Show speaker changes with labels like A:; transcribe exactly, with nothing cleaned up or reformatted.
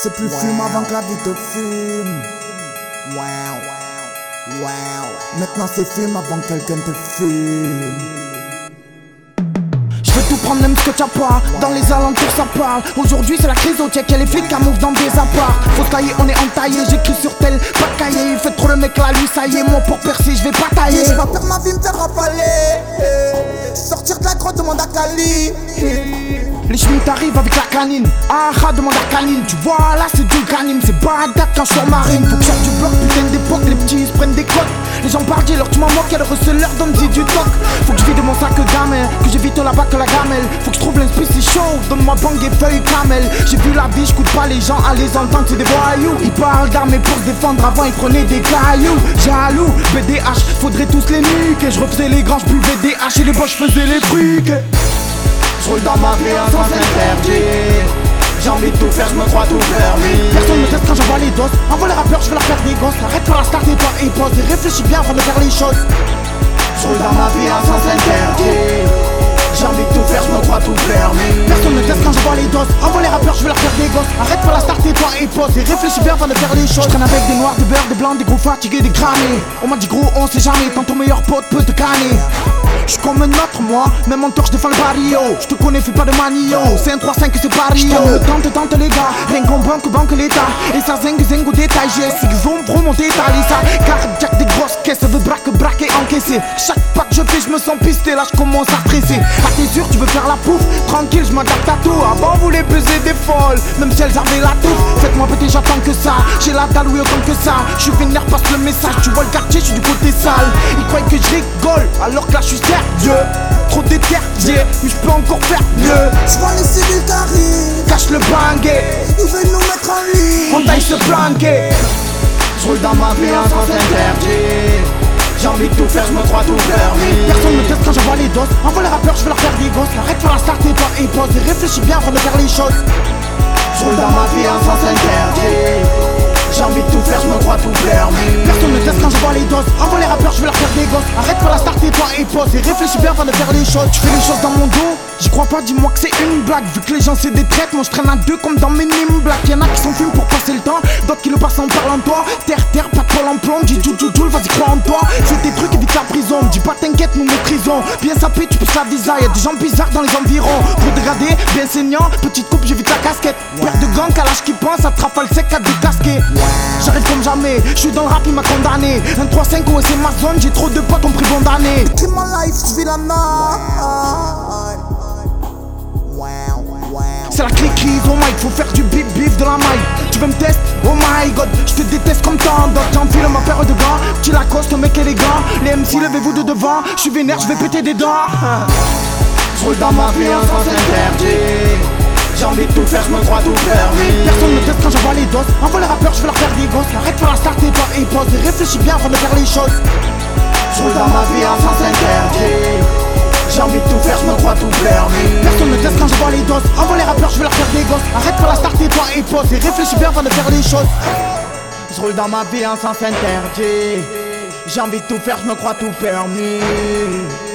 A: C'est plus wow. Fume avant que la vie te fume. Wow, wow. Maintenant c'est fume avant que quelqu'un te fume.
B: Je veux tout prendre même ce que t'as pas. Dans les alentours ça parle. Aujourd'hui c'est la crise au check et les flics camouflent dans des apparts. Faut se tailler, on est entaillé. J'écris sur tel, pas de cahier. Il fait trop le mec là, lui ça y est. Moi pour percer je vais pas tailler.
A: Je vais faire ma vie, me faire rafaler. Sortir de la grotte, demande à Cali.
B: Les chemins arrivent avec la canine. Ah ah, demande à Canine. Tu vois là c'est du ganim. C'est Bagdad quand je suis en marine. Faut que je sorte du bloc, putain d'époque. Les petits ils se prennent des cotes. Les gens pardient, leur tu m'en moques. Elle reçoit leur donne du toc. Faut que je vide de mon sac gamin. Que j'évite là-bas que la gamelle. Faut que je trouve l'inspi c'est chaud. Donne-moi bang et feuilles camel. J'ai vu la vie, j'coute pas les gens à les entendre, c'est des voyous. Ils parlent d'armes pour se défendre, avant ils prenaient des cailloux. Jaloux, B D H, faudrait tous les nuques. Je refaisais les grands, j'buvais des H et les boches faisaient les trucs.
C: J'roule dans ma vie sans s'interdire. J'ai envie de tout faire, j'me crois tout permis.
B: Personne me teste quand j'envoie les doses. Envoie les rappeurs, j'veux leur faire des gosses. Arrête pour la start et toi et pose. Et réfléchis bien avant de faire les choses.
C: J'roule dans ma vie sans s'interdire. J'ai envie de tout faire, j'me crois tout permis.
B: Personne me teste quand j'envoie les doses. Envoie les rappeurs, j'veux leur faire des gosses. Arrête pour la start et toi et pose. Et réfléchis bien avant de faire les choses. J'traîne avec des noirs, des beurres, des blancs, des gros fatigués, des cramés. On m'a dit gros, on sait jamais. Quand ton meilleur pote peut te canner. J'suis comme un autre moi, même en tort j'défends le barrio. J'te connais, fais pas de manio. C'est un trois cinq c'est pas Rio. J't'aime le tente, tente les gars. Rien qu'on banque, banque l'état. Et ça zing, zing au détail. J'ai six zoom, pro mon détail. Et ça cardiaque des grosses caisses. Ça veut braque, braquer, encaisser. Chaque pas que je fais, j'me sens pisté. Là j'commence à stresser. Ah t'es sûr, tu veux faire la pouffe? Tranquille, j'm'adapte à tout. Avant vous les baiser des folles. Même si elles avaient la touffe. Faites-moi péter, j'attends que ça. J'ai la dalle, oui autant que ça. J'suis vénère, passe le message. Tu vois le quartier, j'suis du côté sale. Ils croient que j'rigole, alors que là j'suis Dieu, trop déterminé, mais je peux encore faire mieux.
A: J'vois les civils qui arrivent,
B: cache le banguet.
A: Ils veulent nous mettre en ligne,
B: on taille se planquer.
C: J'roule dans ma vie sans s'interdire. J'ai envie de tout faire, j'me crois tout permis.
B: Personne me teste quand j'envoie les doses. Envoie les rappeurs, j'veux leur faire des gosses. Arrête pour la start et toi et pose. Et réfléchis bien avant de faire les choses.
C: J'roule dans ma vie sans s'interdire. J'ai envie de tout faire, j'me crois tout permis.
B: Personne me teste quand j'envoie les doses. Envoie les rappeurs, j'veux leur faire des gosses. Arrête pour la start et toi et pose. Et réfléchis bien avant de faire les choses. Tu fais les choses dans mon dos, j'y crois pas, dis-moi que c'est une blague. Vu que les gens c'est des traites, moi j'traîne à deux comme dans mes nimes black. Y'en a qui s'en fument pour passer le temps, d'autres qui le passent en parlant de toi. Terre, terre, pas de pôle en plomb, dis tout, tout, tout, vas-y crois en toi. Fais tes trucs, évite la prison, dis pas t'inquiète, nous maîtrisons. Bien sapé, tu pousses la visa, y'a des gens bizarres dans les environs. Pour dégrader, bien saignant, petite coupe, j'évite la casquette. Père de gang, à l'âge qui pense, à trafale sec, à décasquer. J'arrive comme jamais, j'suis dans le rap, il m'a condamné. Un trois cinq, ouais c'est ma zone, j'ai trop de potes, on pris bon d'année.
A: J'écris mon life, j'vis la night.
B: C'est la crise au mic, faut faire du bip bif de la maille. Tu veux me tester? Oh my god, je te déteste comme tant d'autres. J'enfile ma paire de gants, petit Lacoste, mec élégant. Les M C levez-vous de devant, je suis vénère, je vais péter des dents.
C: J'roule dans ma vie sans interdire. J'ai envie de tout faire, j'me crois tout permis.
B: Personne me teste quand j'envoie les doses. Envoie les rappeurs, j'veux leur faire des gosses. Arrête pour la start et toi et pose. Et réfléchis bien avant de faire les choses.
C: J'roule dans ma vie sans s'interdire. J'ai envie de tout faire, j'me crois tout permis.
B: Personne me teste quand j'envoie les doses. Envoie les rappeurs, j'veux leur faire des gosses. Arrête pour la start et toi et pose. Et réfléchis bien avant de faire les choses.
C: J'roule dans ma vie sans s'interdire. J'ai envie de tout faire, j'me crois tout permis.